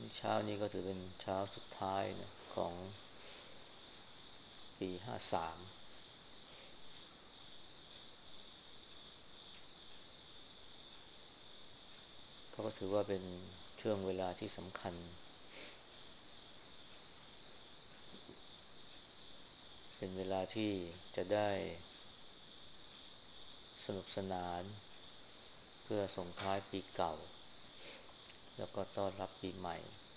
เช้านี้ก็ถือเป็นเช้าสุดท้ายนะของปี53ก็ถือว่าเป็นช่วงเวลาที่สำคัญเป็นเวลาที่จะได้สนุกสนานเพื่อส่งท้ายปีเก่าแล้วก็ต้อนรับปีใหม่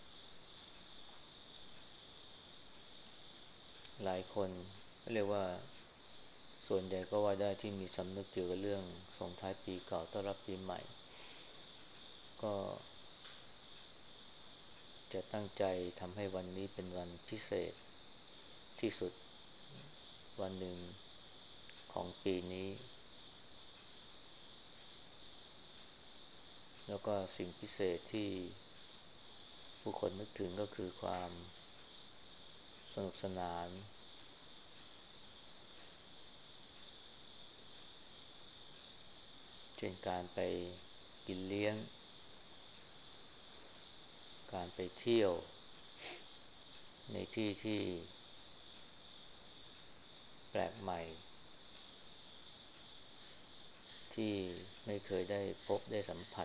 หลายคนเรียกว่าส่วนใหญ่ก็ว่าได้ที่มีสำนึกเกี่ยวกับเรื่องส่งท้ายปีเก่าต้อนรับปีใหม่ก็จะตั้งใจทำให้วันนี้เป็นวันพิเศษที่สุดวันหนึ่งของปีนี้แล้วก็สิ่งพิเศษที่ผู้คนนึกถึงก็คือความสนุกสนานเช่นการไปกินเลี้ยงการไปเที่ยวในที่ที่แปลกใหม่ที่ไม่เคยได้พบได้สัมผัส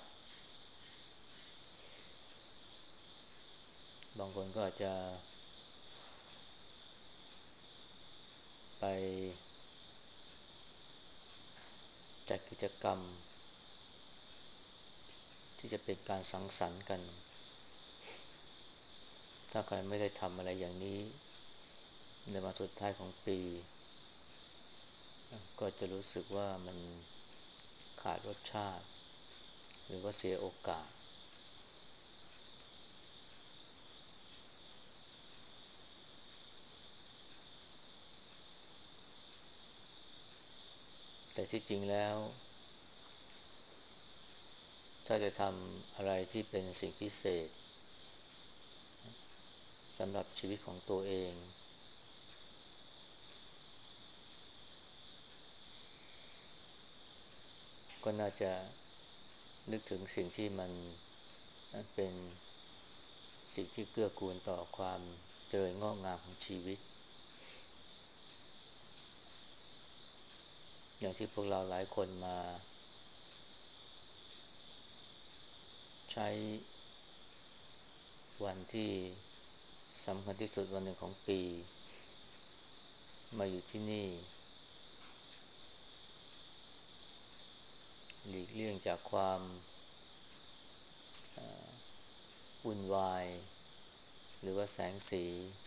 บางคนก็อาจจะไปจัดกิจกรรมที่จะเป็นการสังสรรค์กันถ้าใครไม่ได้ทำอะไรอย่างนี้ในวันสุดท้ายของปีก็จะรู้สึกว่ามันขาดรสชาติหรือว่าเสียโอกาสแต่ที่จริงแล้วถ้าจะทำอะไรที่เป็นสิ่งพิเศษสำหรับชีวิตของตัวเองก็น่าจะนึกถึงสิ่งที่มันเป็นสิ่งที่เกื้อกูลต่อความเจริญงอกงามของชีวิตอย่างที่พวกเราหลายคนมาใช้วันที่สำคัญที่สุดวันหนึ่งของปีมาอยู่ที่นี่หลีกเลี่ยงจากความวุ่นวายหรือว่าแสงสี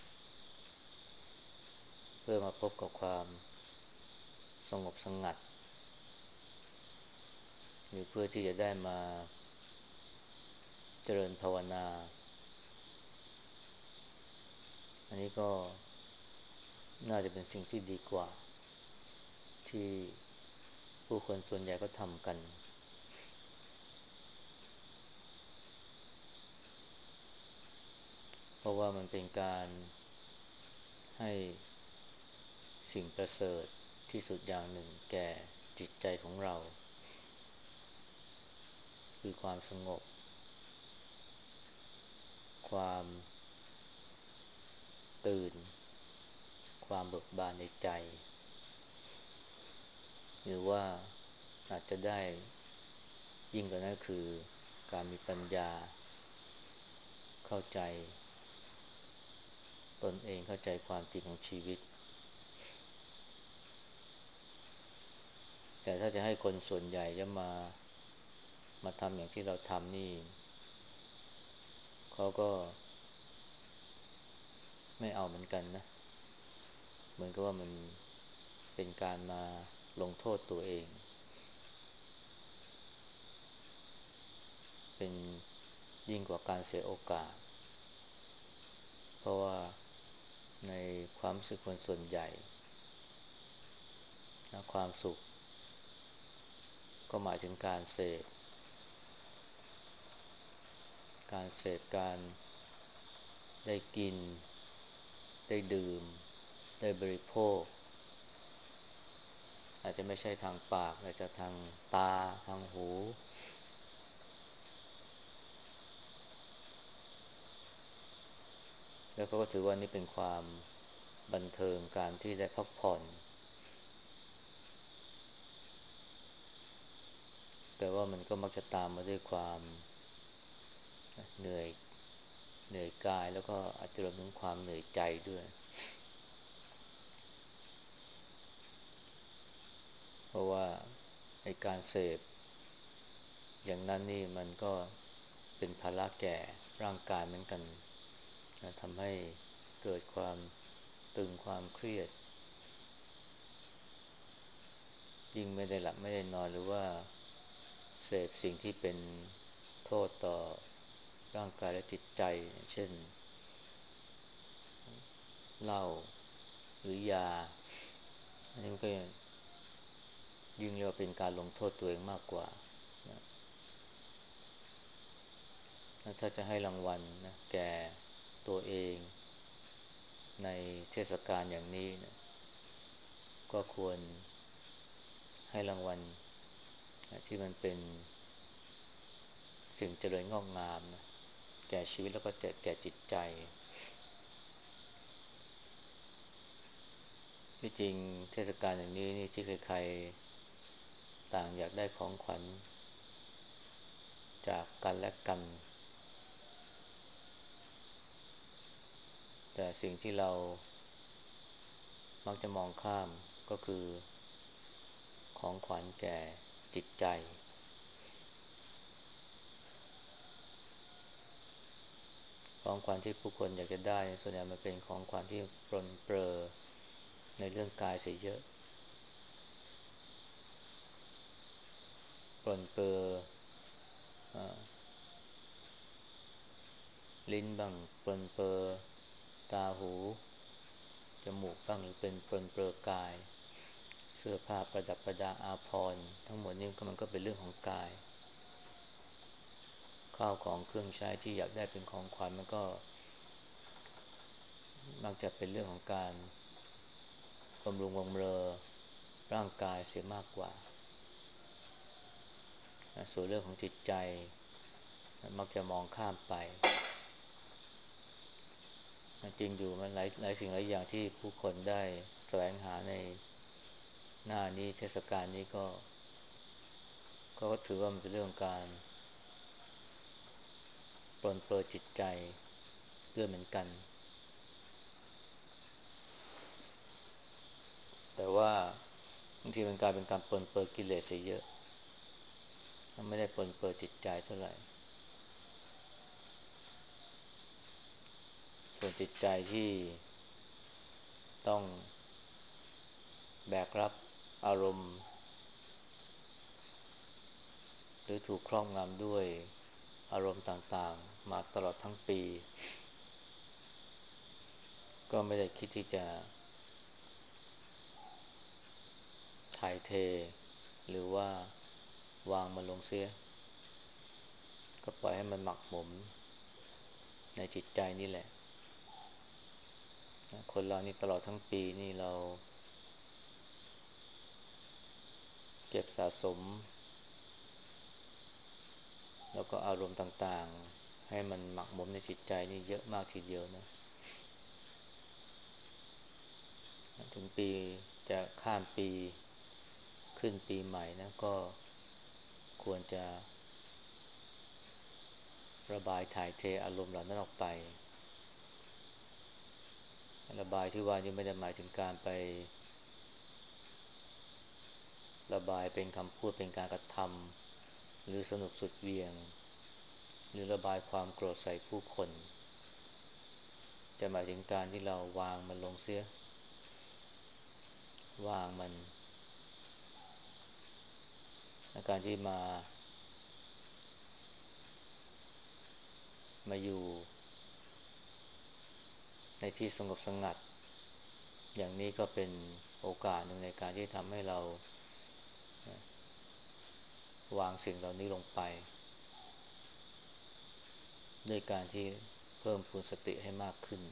เพื่อมาพบกับความสงบสงัดหรือเพื่อที่จะได้มาเจริญภาวนาอันนี้ก็น่าจะเป็นสิ่งที่ดีกว่าที่ผู้คนส่วนใหญ่ก็ทำกันเพราะว่ามันเป็นการให้สิ่งประเสริฐที่สุดอย่างหนึ่งแก่จิตใจของเราคือความสงบความตื่นความเบิกบานในใจหรือว่าอาจจะได้ยิ่งกว่านั้นคือการมีปัญญาเข้าใจตนเองเข้าใจความจริงของชีวิตแต่ถ้าจะให้คนส่วนใหญ่จะมาทำอย่างที่เราทำนี่เขาก็ไม่เอาเหมือนกันนะเหมือนกับว่ามันเป็นการมาลงโทษตัวเองเป็นยิ่งกว่าการเสียโอกาสเพราะว่าในความรู้สึกคนส่วนใหญ่นะความสุขก็หมายถึงการเสพการได้กินได้ดื่มได้บริโภคอาจจะไม่ใช่ทางปากอาจจะทางตาทางหูแล้วเขาก็ถือว่านี่เป็นความบันเทิงการที่ได้พักผ่อนแต่ว่ามันก็มักจะตามมาด้วยความเหนื่อยเหนื่อยกายแล้วก็อาจจะรวมถึงความเหนื่อยใจด้วยเพราะว่าไอ้การเสพอย่างนั้นนี่มันก็เป็นภาระแก่ร่างกายเหมือนกันนะทำให้เกิดความตึงความเครียดยิ่งไม่ได้หลับไม่ได้นอนหรือว่าเสพสิ่งที่เป็นโทษต่อร่างกายและจิตใจเช่นเหล้าหรือยาอันนี้มันก็ยิ่งเรียกว่าเป็นการลงโทษตัวเองมากกว่านะถ้าจะให้รางวัลนะแก่ตัวเองในเทศกาลอย่างนี้นะก็ควรให้รางวัลที่มันเป็นสิ่งเจริญงอกงามนะแก่ชีวิตแล้วก็แก่จิตใจที่จริงเทศกาลอย่างนี้นี่ที่ใครๆต่างอยากได้ของขวัญจากกันและกันแต่สิ่งที่เรามักจะมองข้ามก็คือของขวัญแก่จิตใจของขวัญที่ผู้คนอยากจะได้ส่วนใหญ่มันเป็นของขวัญที่ปรนเปรอในเรื่องกายเสียเยอะปรนเปรอลิ้นบ้างปรนเปรอตาหูจมูกบ้างหรือเป็นปรนเปรอกายเสื้อผ้าประดับประดาอาภรณ์ทั้งหมดนี้ก็มันก็เป็นเรื่องของกายข้าวของเครื่องใช้ที่อยากได้เป็นของขวัญมันก็มักจะเป็นเรื่องของการบำรุงบำเรอร่างกายเสียมากกว่าส่วนเรื่องของจิตใจมักจะมองข้ามไปจริงอยู่มันหลายสิ่งหลายอย่างที่ผู้คนได้แสวงหาในหน้านี้เทศกาลนี้ก็ถือว่ามันเป็นเรื่องการปรนเปรอจิตใจด้วยเหมือนกันแต่ว่าบางทีมันกลายเป็นการปรนเปรอกิเลสเสียเยอะไม่ได้ปรนเปรอจิตใจเท่าไหร่ส่วนจิตใจที่ต้องแบกรับอารมณ์หรือถูกครอบงำด้วยอารมณ์ต่างๆมาตลอดทั้งปีก็ไม่ได้คิดที่จะถ่ายเทหรือว่าวางมันลงเสียก็ปล่อยให้มันหมักหมมในจิตใจนี่แหละคนเรานี่ตลอดทั้งปีนี่เราเก็บสะสมแล้วก็อารมณ์ต่างๆให้มันหมักหมมในจิตใจนี่เยอะมากทีเดียวนะถึงปีจะข้ามปีขึ้นปีใหม่นะก็ควรจะระบายถ่ายเทอารมณ์เหล่านั้นออกไประบายที่ว่านี่ไม่ได้หมายถึงการไประบายเป็นคำพูดเป็นการกระทำหรือสนุกสุดเหวี่ยงหรือระบายความโกรธใส่ผู้คนแต่หมายถึงการที่เราวางมันลงเสียวางมันและการที่มาอยู่ในที่สงบสงัดอย่างนี้ก็เป็นโอกาสหนึ่งในการที่ทำให้เราวางสิ่งเหล่านี้ลงไปด้วยการที่เพิ่มพูนสติให้มากขึ้น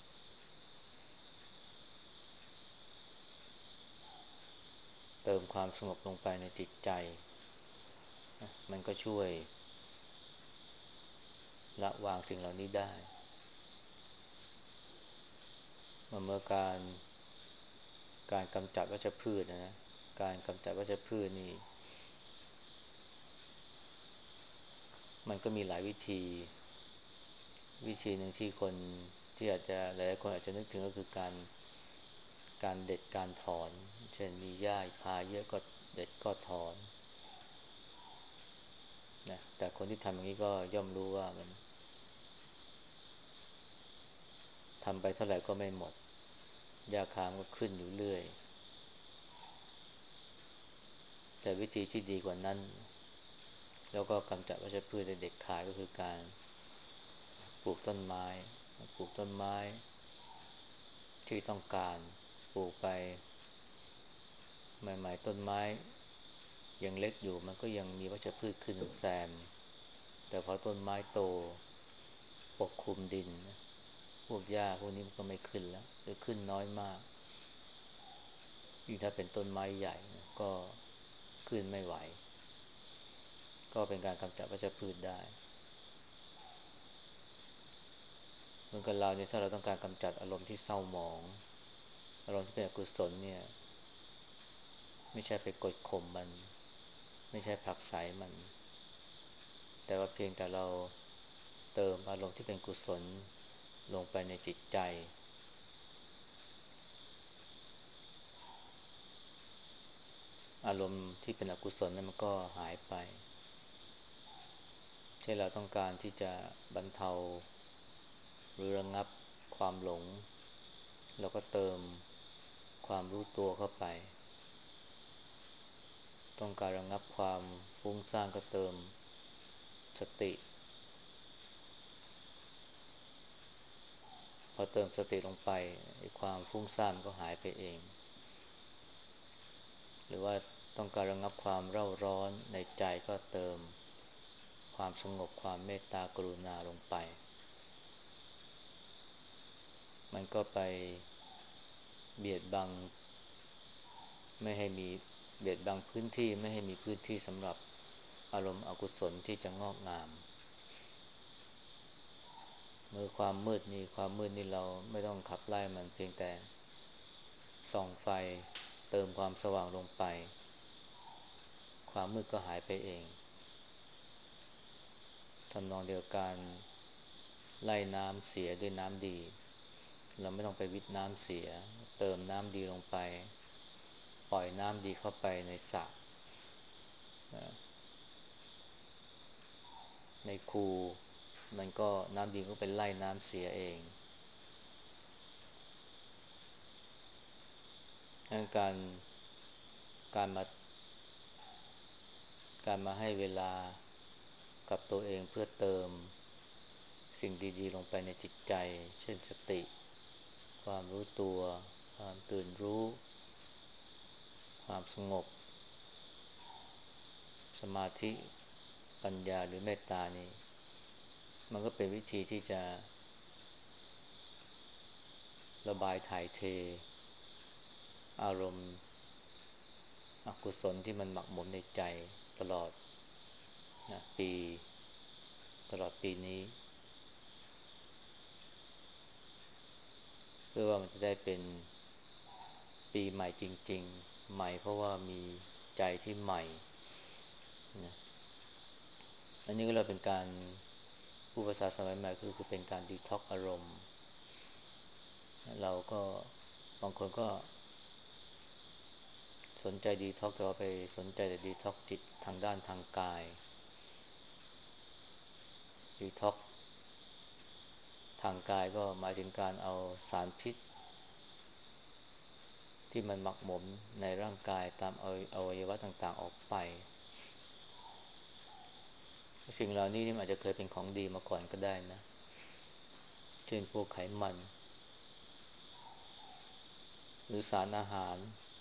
เติมความสงบลงไปในจิตใจมันก็ช่วยละวางสิ่งเหล่านี้ได้เมื่อการกำจัดวัชพืชนะการกำจัดวัชพืชนี่มันก็มีหลายวิธีหนึ่งที่คนที่อาจจะหลายๆคนอาจจะนึกถึงก็คือการเด็ดการถอนเช่นมีหญ้าคาเยอะก็เด็ดก็ถอนนะแต่คนที่ทำอย่างนี้ก็ย่อมรู้ว่ามันทำไปเท่าไหร่ก็ไม่หมดหญ้าคามก็ขึ้นอยู่เรื่อยแต่วิธีที่ดีกว่านั้นแล้วก็กำจัดวัชพืชได้เด็ดขาดก็คือการปลูกต้นไม้ปลูกต้นไม้ที่ต้องการปลูกไปใหม่ๆต้นไม้ยังเล็กอยู่มันก็ยังมีวัชพืชขึ้นแซมแต่พอต้นไม้โตปกคลุมดินพวกหญ้าพวกนี้มันก็ไม่ขึ้นแล้วหรือขึ้นน้อยมากยิ่งถ้าเป็นต้นไม้ใหญ่ก็ขึ้นไม่ไหวก็เป็นการกำจัดวัชพืชได้เหมือนกับเราเนี่ยถ้าเราต้องการกำจัดอารมณ์ที่เศร้าหมองอารมณ์ที่เป็นอกุศลเนี่ยไม่ใช่ไปกดข่มมันไม่ใช่ผลักไสมันแต่ว่าเพียงแต่เราเติมอารมณ์ที่เป็นกุศลลงไปในจิตใจอารมณ์ที่เป็นอกุศลนั้นมันก็หายไปเช่นเราต้องการที่จะบรรเทาหรือระงับความหลงเราก็เติมความรู้ตัวเข้าไปต้องการระงับความฟุ้งซ่านก็เติมสติพอเติมสติลงไปไอ้ความฟุ้งซ่านมันก็หายไปเองหรือว่าต้องการระงับความเร่าร้อนในใจก็เติมความสงบความเมตตากรุณาลงไปมันก็ไปเบียดบังไม่ให้มีเบียดบังพื้นที่ไม่ให้มีพื้นที่สำหรับอารมณ์อกุศลที่จะงอกงามเมื่อความมืดนี่เราไม่ต้องขับไล่มันเพียงแต่ส่องไฟเติมความสว่างลงไปความมืดก็หายไปเองทำนองเดียวกันไล่น้ำเสียด้วยน้ำดีเราไม่ต้องไปวิทน้ำเสียเติมน้ำดีลงไปปล่อยน้ำดีเข้าไปในสระในคูมันก็น้ำดีก็เป็นไล่น้ำเสียเองดังนั้นการมาการมาให้เวลากับตัวเองเพื่อเติมสิ่งดีๆลงไปในจิตใจเช่นสติความรู้ตัวความตื่นรู้ความสงบสมาธิปัญญาหรือเมตตานี่มันก็เป็นวิธีที่จะระบายถ่ายเทอารมณ์อกุศลที่มันหมักหมมในใจตลอดนะตลอดปีนี้เพื่อว่ามันจะได้เป็นปีใหม่จริงๆใหม่เพราะว่ามีใจที่ใหม่นะอันนี้ก็เลยเป็นการผู้ภาษาสมัยใหม่คือเป็นการดีท็อกอารมณ์เราก็บางคนก็สนใจดีท็อกแต่ว่าไปสนใจแต่ดีท็อกจิตทางด้านทางกายดีท็อกทางกายก็หมายถึงการเอาสารพิษที่มันหมักหมมในร่างกายตามอวัยวะต่างๆออกไปสิ่งเหล่านี้นี่อาจจะเคยเป็นของดีมาก่อนก็ได้นะเช่นพวกไขมันหรือสารอาหาร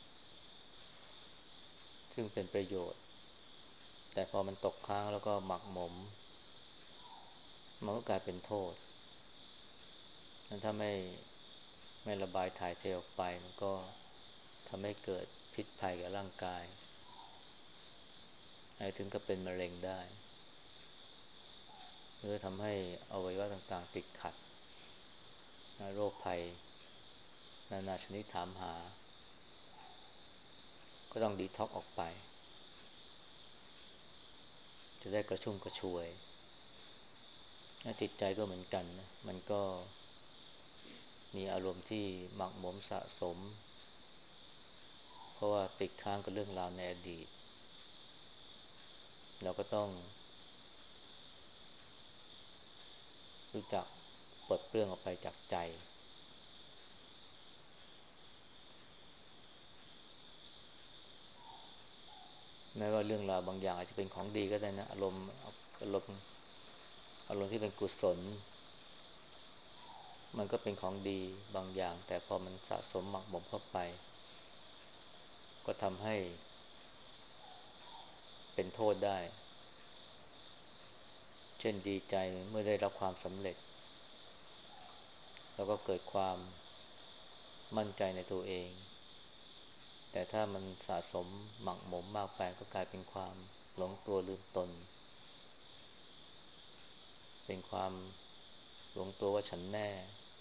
ซึ่งเป็นประโยชน์แต่พอมันตกค้างแล้วก็หมักหมมมันก็กลายเป็นโทษนั้นถ้าไม่ระบายถ่ายเทออกไปมันก็ทำให้เกิดพิษภัยกับร่างกายให้ถึงกับเป็นมะเร็งได้หรือทำให้อวัยวะต่างๆติดขัดโรคภัยนานาชนิดถามหาก็ต้องดีท็อกออกไปจะได้กระชุ่มกระชวยจิตใจก็เหมือนกันนะมันก็มีอารมณ์ที่หมักหมมสะสมเพราะว่าติดค้างกับเรื่องราวในอดีตเราก็ต้องรู้จักปลดเปลื้องออกไปจากใจแม้ว่าเรื่องราวบางอย่างอาจจะเป็นของดีก็ได้นะอารมณ์อารมณ์ที่เป็นกุศลมันก็เป็นของดีบางอย่างแต่พอมันสะสมหมักหมมเข้าไปก็ทำให้เป็นโทษได้เช่นดีใจเมื่อได้รับความสำเร็จแล้วก็เกิดความมั่นใจในตัวเองแต่ถ้ามันสะสมหมักหมมมากไปก็กลายเป็นความหลงตัวลืมตนเป็นความหลงตัวว่าฉันแน่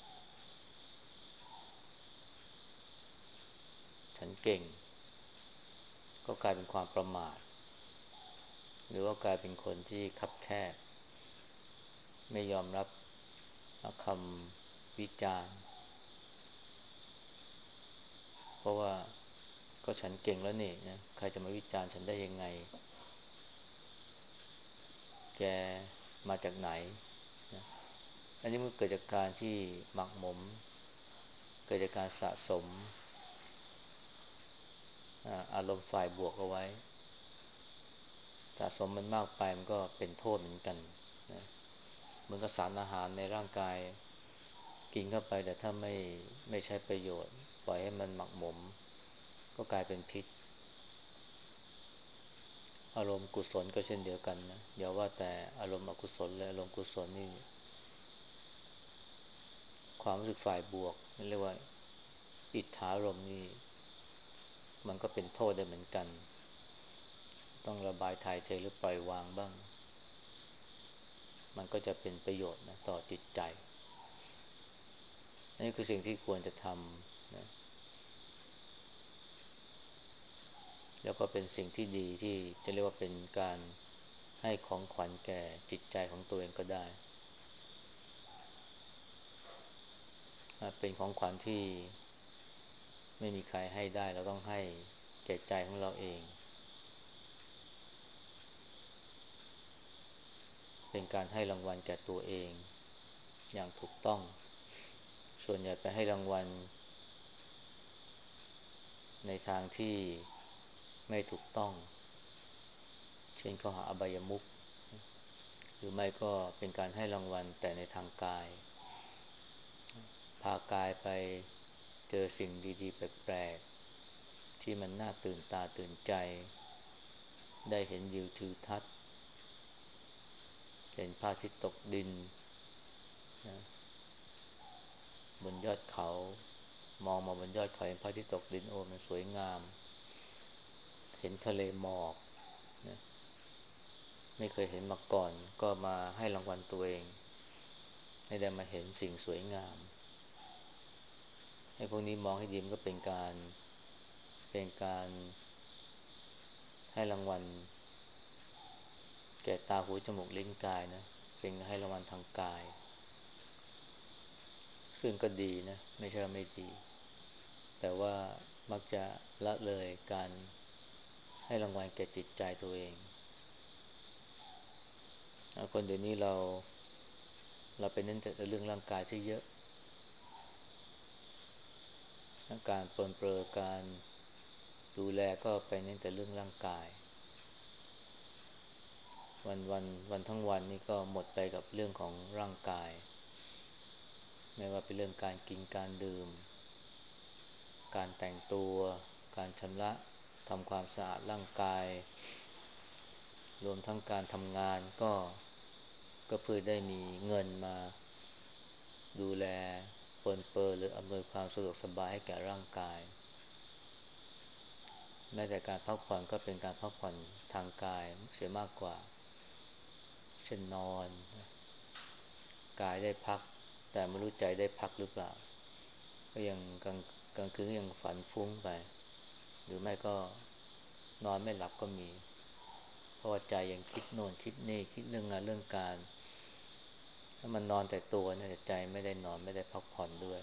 ฉันเก่งก็กลายเป็นความประมาทหรือว่ากลายเป็นคนที่คับแคบไม่ยอมรับคำวิจารณ์เพราะว่าก็ฉันเก่งแล้วนี่นะใครจะมาวิจารณ์ฉันได้ยังไงแกมาจากไหนนะอันนี้มันเกิดจากการที่หมักหมมเกิดจากการสะสมอารมณ์ฝ่ายบวกเอาไว้สะสมมันมากไปมันก็เป็นโทษเหมือนกันนะเหมือนกับสารอาหารในร่างกายกินเข้าไปแต่ถ้าไม่ใช้ประโยชน์ปล่อยให้มันหมักหมมก็กลายเป็นพิษอารมณ์กุศลก็เช่นเดียวกันนะอย่าว่าแต่อารมณ์อกุศลเลยอารมณ์กุศลนี่ความรู้สึกฝ่ายบวกเรียกว่าอิทธารมณ์นี่มันก็เป็นโทษได้เหมือนกันต้องระบายถ่ายเทหรือปล่อยวางบ้างมันก็จะเป็นประโยชน์นะต่อจิตใจนี่คือสิ่งที่ควรจะทำนะแล้วก็เป็นสิ่งที่ดีที่จะเรียกว่าเป็นการให้ของขวัญแก่จิตใจของตัวเองก็ได้เป็นของขวัญที่ไม่มีใครให้ได้เราต้องให้แก่ใจของเราเองเป็นการให้รางวัลแก่ตัวเองอย่างถูกต้องส่วนใหญ่ไปให้รางวัลในทางที่ไม่ถูกต้องเช่นข้อหาอบายมุขหรือไม่ก็เป็นการให้รางวัลแต่ในทางกายพากายไปเจอสิ่งดีๆแปลกๆที่มันน่าตื่นตาตื่นใจได้เห็นวิวทิวทัศน์เห็นพระอาทิตย์ตกดินนะบนยอดเขามองมาบนยอดเขาเห็นพระอาทิตย์ตกดินโอ้มันสวยงามเห็นทะเลหมอกนะไม่เคยเห็นมาก่อนก็มาให้รางวัลตัวเองให้ได้มาเห็นสิ่งสวยงามให้พวกนี้มองให้ดีมันก็เป็นการให้รางวัลแก่ตาหูจมูกลิ้นกายนะเป็นให้รางวัลทางกายซึ่งก็ดีนะไม่ใช่ว่าไม่ดีแต่ว่ามักจะละเลยการให้รางวัลแก่จิตใจตัวเองคนเดี๋ยวนี้เราไปเน้นแต่เรื่องร่างกายซะเยอะการปรนเปรอการดูแลก็ไปเน้นแต่เรื่องร่างกายวันทั้งวันนี่ก็หมดไปกับเรื่องของร่างกายไม่ว่าเป็นเรื่องการกินการดื่มการแต่งตัวการชำระทำความสะอาดร่างกายรวมทั้งการทำงานก็เพื่อได้มีเงินมาดูแลปรนเปรอหรืออำนวยความสะดวกสบายให้แก่ร่างกายแม้แต่การพักผ่อนก็เป็นการพักผ่อนทางกายเสียมากกว่าเช่นนอนกายได้พักแต่ไม่รู้ใจได้พักหรือเปล่าก็ยังกลางคืนก็ยังฝันฟุ้งไปหรือไม่ก็นอนไม่หลับก็มีเพราะว่าใจยังคิดโน่นคิดนี่คิดเรื่องงานเรื่องการถ้ามันนอนแต่ตัวเนี่ยใจไม่ได้นอนไม่ได้พักผ่อนด้วย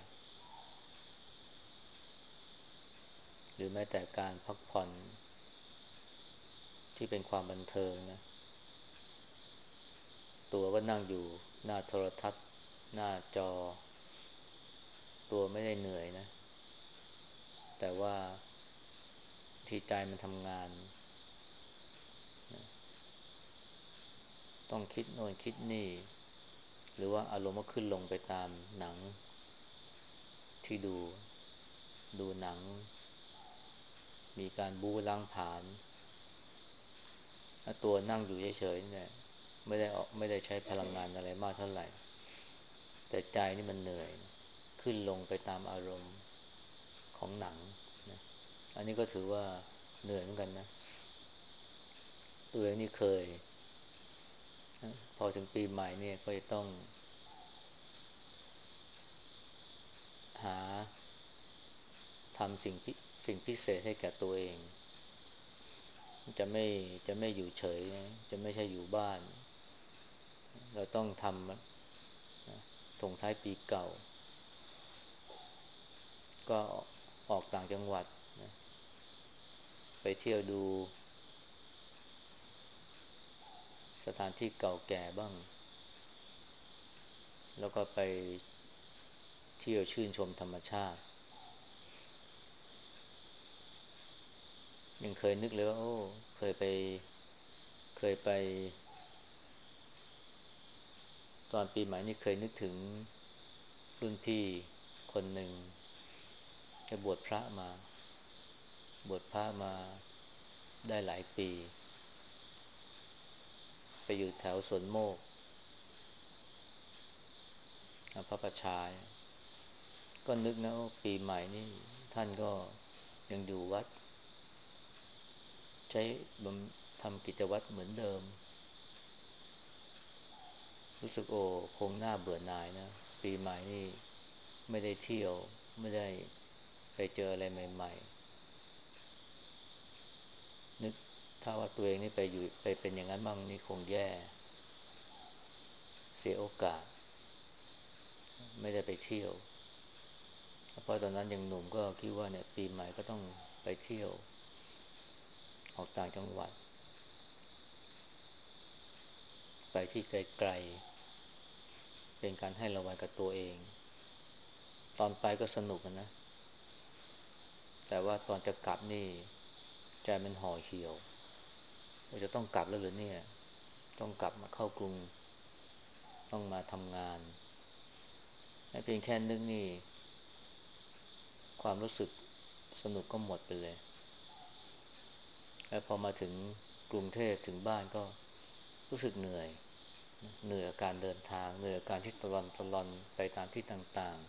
หรือแม้แต่การพักผ่อนที่เป็นความบันเทิงนะตัวก็นั่งอยู่หน้าโทรทัศน์หน้าจอตัวไม่ได้เหนื่อยนะแต่ว่าที่ใจมันทำงานต้องคิดโน่นคิดนี่หรือว่าอารมณ์ก็ขึ้นลงไปตามหนังที่ดูหนังมีการบู๊ล้างผลาญถ้าตัวนั่งอยู่เฉยๆเนี่ยไม่ได้ใช้พลังงานอะไรมากเท่าไหร่แต่ใจนี่มันเหนื่อยขึ้นลงไปตามอารมณ์ของหนังนะอันนี้ก็ถือว่าเหนื่อยเหมือนกันนะตัวเองนี่เคยนะพอถึงปีใหม่เนี่ยก็จะต้องหาทำสิ่งพิเศษให้แก่ตัวเองจะไม่จะไม่อยู่เฉยนะจะไม่ใช่อยู่บ้านเราต้องทำนะส่งท้ายปีเก่าก็ออกต่างจังหวัดนะไปเที่ยวดูสถานที่เก่าแก่บ้างแล้วก็ไปเที่ยวชื่นชมธรรมชาติยังเคยนึกเลยว่าโอ้เคยไปเคยไปตอนปีใหม่นี่เคยนึกถึงรุ่นพี่คนหนึ่งจะบวชพระมาบวชพระมาได้หลายปีไปอยู่แถวสวนโมกพระประชายก็นึกนะว่าปีใหม่นี่ท่านก็ยังอยู่วัดใช้ทำกิจวัตรเหมือนเดิมรู้สึกโอ้คงน่าเบื่อหน่ายนะปีใหม่นี่ไม่ได้เที่ยวไม่ได้ไปเจออะไรใหม่ๆนึกถ้าว่าตัวเองนี่ไปอยู่ไปเป็นอย่างนั้นบ้างนี่คงแย่เสียโอกาสไม่ได้ไปเที่ยวเพราะตอนนั้นยังหนุ่มก็คิดว่าเนี่ยปีใหม่ก็ต้องไปเที่ยวออกต่างจังหวัดไปที่ไกลๆเป็นการให้รางวัลกับตัวเองตอนไปก็สนุกนะแต่ว่าตอนจะกลับนี่ใจมันห่อเหี่ยวว่าจะต้องกลับแล้วหรือเนี่ยต้องกลับมาเข้ากรุงต้องมาทำงานเพียงแค่นึกนี่ความรู้สึกสนุกก็หมดไปเลยแล้วพอมาถึงกรุงเทพถึงบ้านก็รู้สึกเหนื่อยเหนื่อยกับการเดินทางเหนื่อยกับการที่ตะลอนไปตามที่ต่าง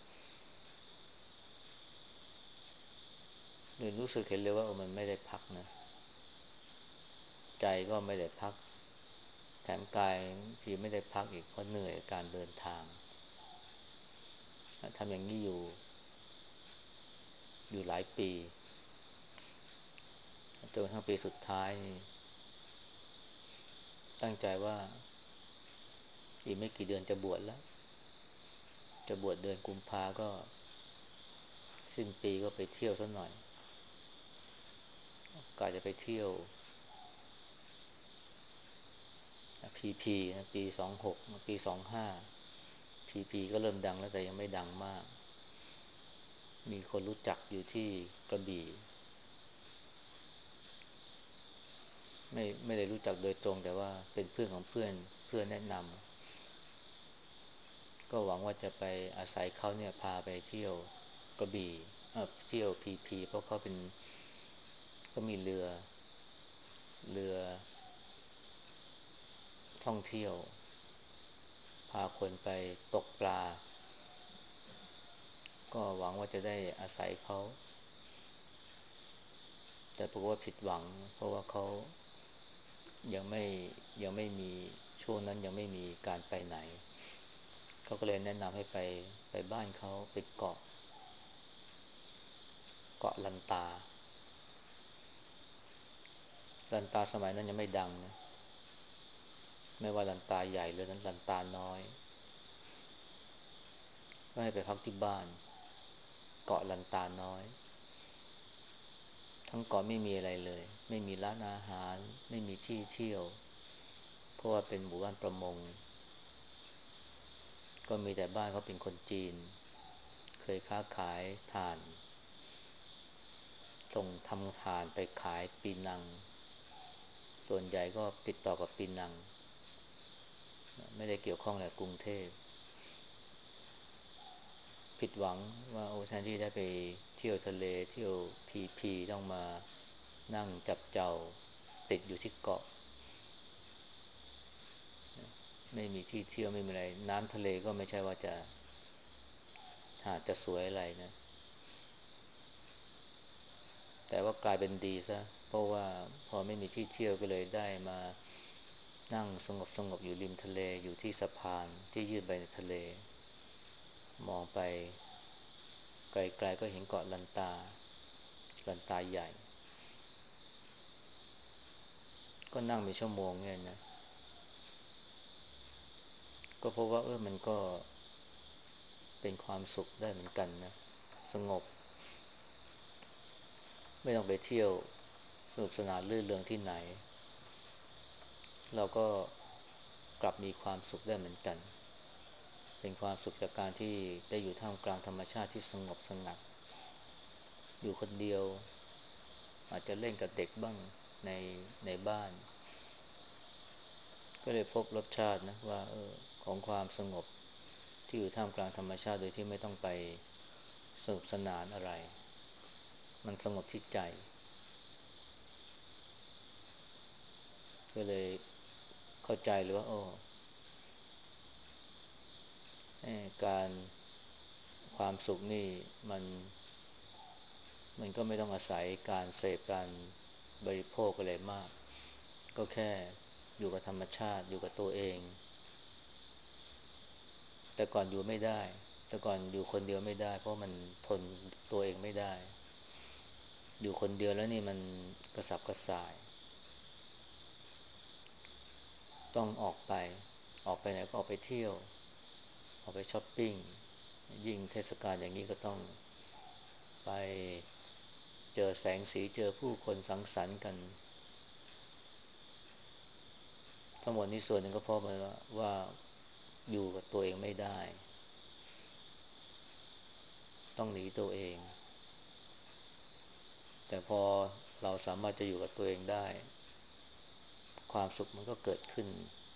ๆเลยรู้สึกเห็นเลยว่ามันไม่ได้พักนะใจก็ไม่ได้พักแถมกายที่ไม่ได้พักอีกเพราะเหนื่อยกับการเดินทางทำอย่างนี้อยู่หลายปีจนกระทั่งปีสุดท้ายนี่ตั้งใจว่าอีกไม่กี่เดือนจะบวชแล้วจะบวชเดือนกุมภาก็สิ้นปีก็ไปเที่ยวสักหน่อยกะจะไปเที่ยวพีนะปี26ปี25พีก็เริ่มดังแล้วแต่ยังไม่ดังมากมีคนรู้จักอยู่ที่กระบี่ไม่ได้รู้จักโดยตรงแต่ว่าเป็นเพื่อนของเพื่อนเพื่อนแนะนำก็หวังว่าจะไปอาศัยเขาเนี่ยพาไปเที่ยวกระบี่เที่ยวพีเพราะเขาเป็นก็มีเรือท่องเที่ยวพาคนไปตกปลาก็หวังว่าจะได้อาศัยเขาแต่ปรากฏว่าผิดหวังเพราะว่าเขายังไม่ยังไม่มีช่วงนั้นยังไม่มีการไปไหนเขาก็เลยแนะนำให้ไปบ้านเขาไปเกาะเกาะลันตาลันตาสมัยนั้นยังไม่ดังนะไม่ว่าลันตาใหญ่หรือนั้นลันตาน้อยก็ให้ไปพักที่บ้านเกาะลันตาน้อยทั้งเกาะไม่มีอะไรเลยไม่มีร้านอาหารไม่มีที่เที่ยวเพราะว่าเป็นหมู่บ้านประมงก็มีแต่บ้านเขาเป็นคนจีนเคยค้าขายถ่านส่งทำถ่านไปขายปีนังส่วนใหญ่ก็ติดต่อกับปีนังไม่ได้เกี่ยวข้องกับกรุงเทพผิดหวังว่าโอ้แทนที่ได้ไปเที่ยวทะเลเที่ยวพีต้องมานั่งจับเจ้าติดอยู่ที่เกาะไม่มีที่เที่ยวไม่มีอะไรน้ำทะเลก็ไม่ใช่ว่าจะหาดจะสวยอะไรนะแต่ว่ากลายเป็นดีซะเพราะว่าพอไม่มีที่เที่ยวก็เลยได้มานั่งสงบอยู่ริมทะเลอยู่ที่สะพานที่ยื่นไปในทะเลมองไปไกลๆก็เห็นเกาะลันตาใหญ่ก็นั่งเป็นชั่วโมงเนี่ยนะก็เพราะว่ามันก็เป็นความสุขได้เหมือนกันนะสงบไม่ต้องไปเที่ยวสนุกสนานลื่นเริงที่ไหนเราก็กลับมีความสุขได้เหมือนกันเป็นความสุขจากการที่ได้อยู่ท่ามกลางธรรมชาติที่สงบสงัดอยู่คนเดียวอาจจะเล่นกับเด็กบ้างในในบ้านก็เลยพบรสชาตินะว่าของความสงบที่อยู่ท่ามกลางธรรมชาติโดยที่ไม่ต้องไปสนุกสนานอะไรมันสงบที่ใจก็เลยเข้าใจเลยว่าการความสุขนี่มันก็ไม่ต้องอาศัยการเสพการบริโภคอะไรมากก็แค่อยู่กับธรรมชาติอยู่กับตัวเองแต่ก่อนอยู่ไม่ได้แต่ก่อนอยู่คนเดียวไม่ได้เพราะมันทนตัวเองไม่ได้อยู่คนเดียวแล้วนี่มันกระสับกระส่ายต้องออกไปไหนก็ออกไปเที่ยวออกไปช้อปปิ้งยิ่งเทศกาลอย่างนี้ก็ต้องไปเจอแสงสีเจอผู้คนสังสรรค์กันทั้งหมดนี้ส่วนหนึ่งก็เพราะว่าอยู่กับตัวเองไม่ได้ต้องหนีตัวเองแต่พอเราสามารถจะอยู่กับตัวเองได้ความสุขมันก็เกิดขึ้น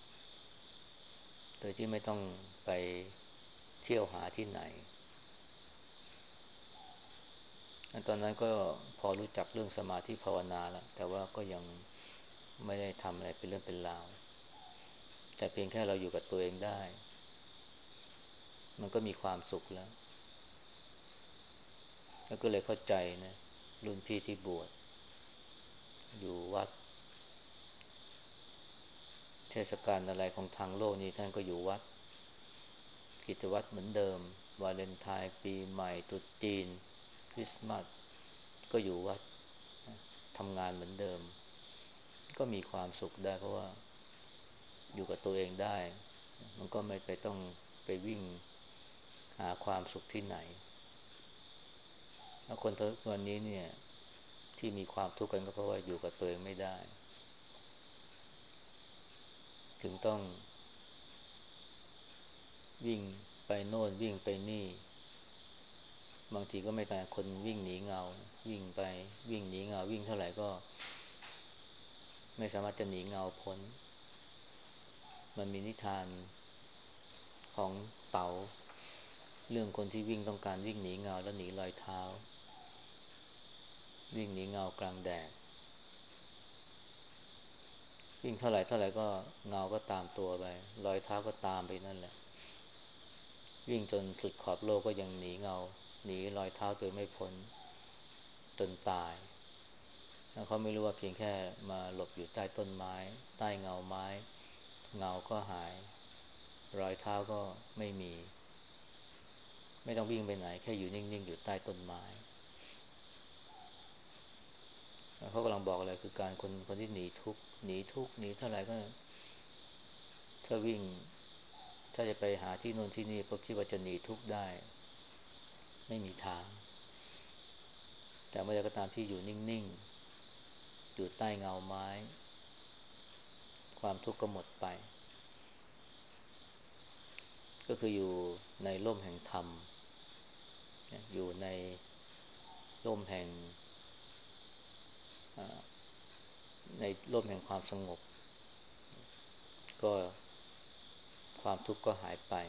โดยที่ไม่ต้องไปเที่ยวหาที่ไหนตอนนั้นก็พอรู้จักเรื่องสมาธิภาวนาแล้วแต่ว่าก็ยังไม่ได้ทำอะไรเป็นเรื่องเป็นราวแต่เพียงแค่เราอยู่กับตัวเองได้มันก็มีความสุขแล้วก็เลยเข้าใจนะรุ่นพี่ที่บวชอยู่วัดเทศกาลอะไรของทางโลกนี้ท่านก็อยู่วัดกิจวัตรเหมือนเดิมวาเลนไทน์ปีใหม่ตรุษจีนคริสต์มาสก็อยู่วัดทำงานเหมือนเดิมก็มีความสุขได้เพราะว่าอยู่กับตัวเองได้มันก็ไม่ไปต้องไปวิ่งหาความสุขที่ไหนแล้วคนทุกวันนี้เนี่ยที่มีความทุกข์กันก็เพราะว่าอยู่กับตัวเองไม่ได้ถึงต้องวิ่งไปโน่นวิ่งไปนี่บางทีก็ไม่แต่คนวิ่งหนีเงาวิ่งไปวิ่งหนีเงาวิ่งเท่าไหร่ก็ไม่สามารถจะหนีเงาพ้นมันมีนิทานของเต่าเรื่องคนที่วิ่งต้องการวิ่งหนีเงาแล้วหนีรอยเท้าวิ่งหนีเงากลางแดดวิ่งเท่าไหร่ก็เงาก็ตามตัวไปรอยเท้าก็ตามไปนั่นแหละวิ่งจนสุดขอบโลกก็ยังหนีเงาหนีรอยเท้าตัวไม่พ้นจนตายแล้วเขาไม่รู้ว่าเพียงแค่มาหลบอยู่ใต้ต้นไม้ใต้เงาไม้เงาก็หายรอยเท้าก็ไม่มีไม่ต้องวิ่งไปไหนแค่อยู่นิ่งๆอยู่ใต้ต้นไม้เขากำลังบอกอะไรคือการคนที่หนีทุกข์หนีทุกข์หนีเท่าไหร่ก็ถ้าวิ่งถ้าจะไปหาที่โน่นที่นี่เพราะคิดว่าจะหนีทุกข์ได้ไม่มีทางแต่เมื่อใดก็ตามที่อยู่นิ่งๆอยู่ใต้เงาไม้ความทุกข์ก็หมดไปก็คืออยู่ในร่มแห่งธรรมอยู่ในร่มแห่งในร่มแห่งความสงบก็ความทุกข์ก็หายไป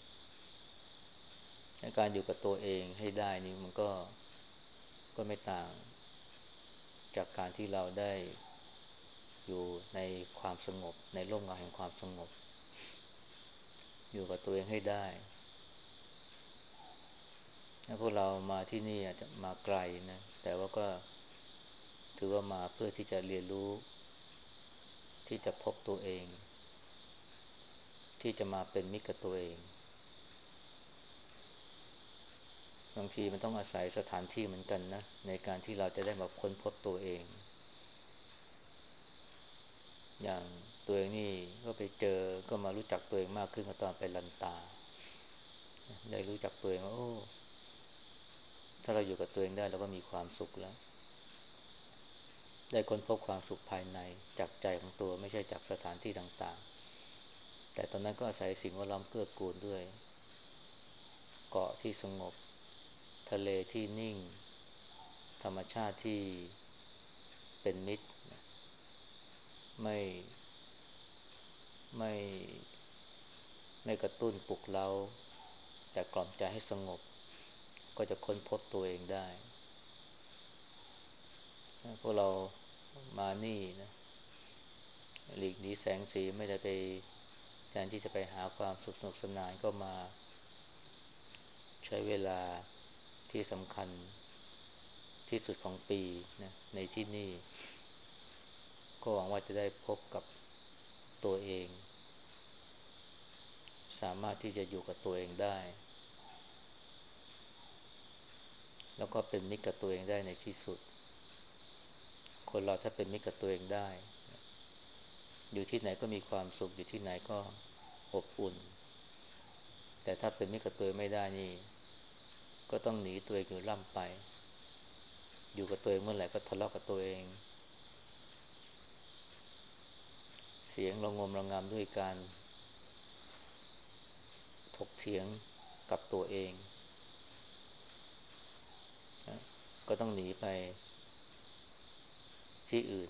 การอยู่กับตัวเองให้ได้นี่มันก็ไม่ต่างจากการที่เราได้อยู่ในความสงบในร่มเงาแห่งความสงบอยู่กับตัวเองให้ได้พวกเรามาที่นี่อาจจะมาไกลนะแต่ว่าก็ถือว่ามาเพื่อที่จะเรียนรู้ที่จะพบตัวเองที่จะมาเป็นมิตรกับตัวเองบางทีมันต้องอาศัยสถานที่เหมือนกันนะในการที่เราจะได้มาค้นพบตัวเองอย่างตัวเองนี่ก็ไปเจอก็มารู้จักตัวเองมากขึ้นก็ตอนไปลันตาได้รู้จักตัวเองว่าโอ้ถ้าเราอยู่กับตัวเองได้เราก็มีความสุขแล้วได้ค้นพบความสุขภายในจากใจของตัวไม่ใช่จากสถานที่ต่างๆแต่ตอนนั้นก็อาศัยสิ่งแวดล้อมเกื้อกูลด้วยเกาะที่สงบทะเลที่นิ่งธรรมชาติที่เป็นมิตรไม่ไม่ไม่กระตุ้นปลุกเร้าแต่กล่อมใจให้สงบก็จะค้นพบตัวเองได้พวกเรามานี่นะหลีกหนีแสงสีไม่ได้ไปแทนที่จะไปหาความสุขสนุกสนานก็มาใช้เวลาที่สำคัญที่สุดของปีนะในที่นี่ก็หวังว่าจะได้พบกับตัวเองสามารถที่จะอยู่กับตัวเองได้แล้วก็เป็นมิตรกับตัวเองได้ในที่สุดคนเราถ้าเป็นมิตรกับตัวเองได้อยู่ที่ไหนก็มีความสุขอยู่ที่ไหนก็อบอุ่นแต่ถ้าเป็นมิตรกับตัวเองไม่ได้นี่ก็ต้องหนีตัวเองอยู่ร่ำไปอยู่กับตัวเองเมื่อไหร่ก็ทะเลาะกับตัวเองเสียงระงมระงำด้วยการถกเถียงกับตัวเองก็ต้องหนีไปที่อื่น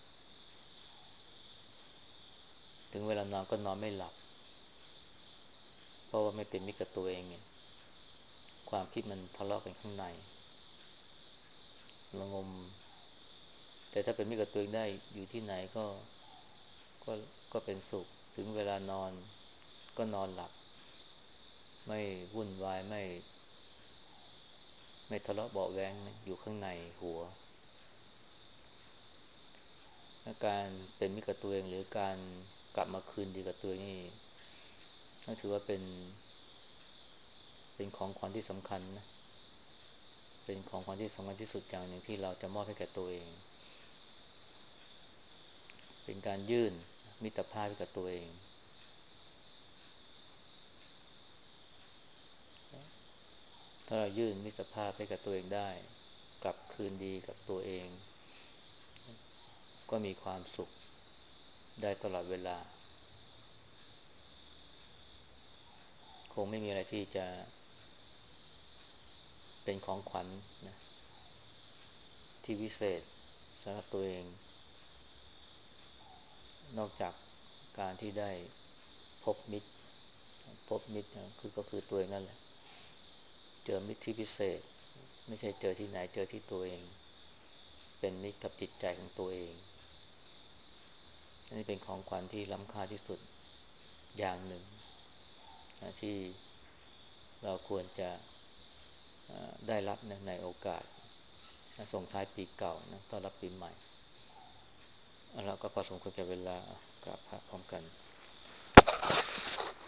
ถึงเวลานอนก็นอนไม่หลับเพราะว่าไม่เป็นมิตรกับตัวเองเนี่ยความคิดมันทะเลาะกันข้างในระงมแต่ถ้าเป็นมิตรกับตัวเองได้อยู่ที่ไหนก็ก็เป็นสุขถึงเวลานอนก็นอนหลับไม่วุ่นวายไม่ทะเลาะเบาะแว้งอยู่ข้างในหัวการเป็นมิตรกับตัวเองหรือการกลับมาคืนดีกับตัวเองนี่ถือว่าเป็นของขวัญที่สำคัญนะเป็นของขวัญที่สำคัญที่สุดอย่างหนึ่งที่เราจะมอบให้แก่ตัวเองเป็นการยื่นมิตรภาพให้กับตัวเองถ้าเรายื่นมิตรภาพให้กับตัวเองได้กลับคืนดีกับตัวเองก็มีความสุขได้ตลอดเวลาคงไม่มีอะไรที่จะเป็นของขวัญนะที่วิเศษสำหรับตัวเองนอกจากการที่ได้พบมิตรพบมิตรก็คือตัวเองนั่นแหละเจอมิตรที่พิเศษไม่ใช่เจอที่ไหนเจอที่ตัวเองเป็นมิตรกับจิตใจของตัวเองอันนี้เป็นของขวัญที่ล้ำค่าที่สุดอย่างหนึ่งที่เราควรจะได้รับในโอกาสส่งท้ายปีเก่านะต้อนรับปีใหม่แล้วก็พอสมควรแก่เวลากราบพระพร้อมกัน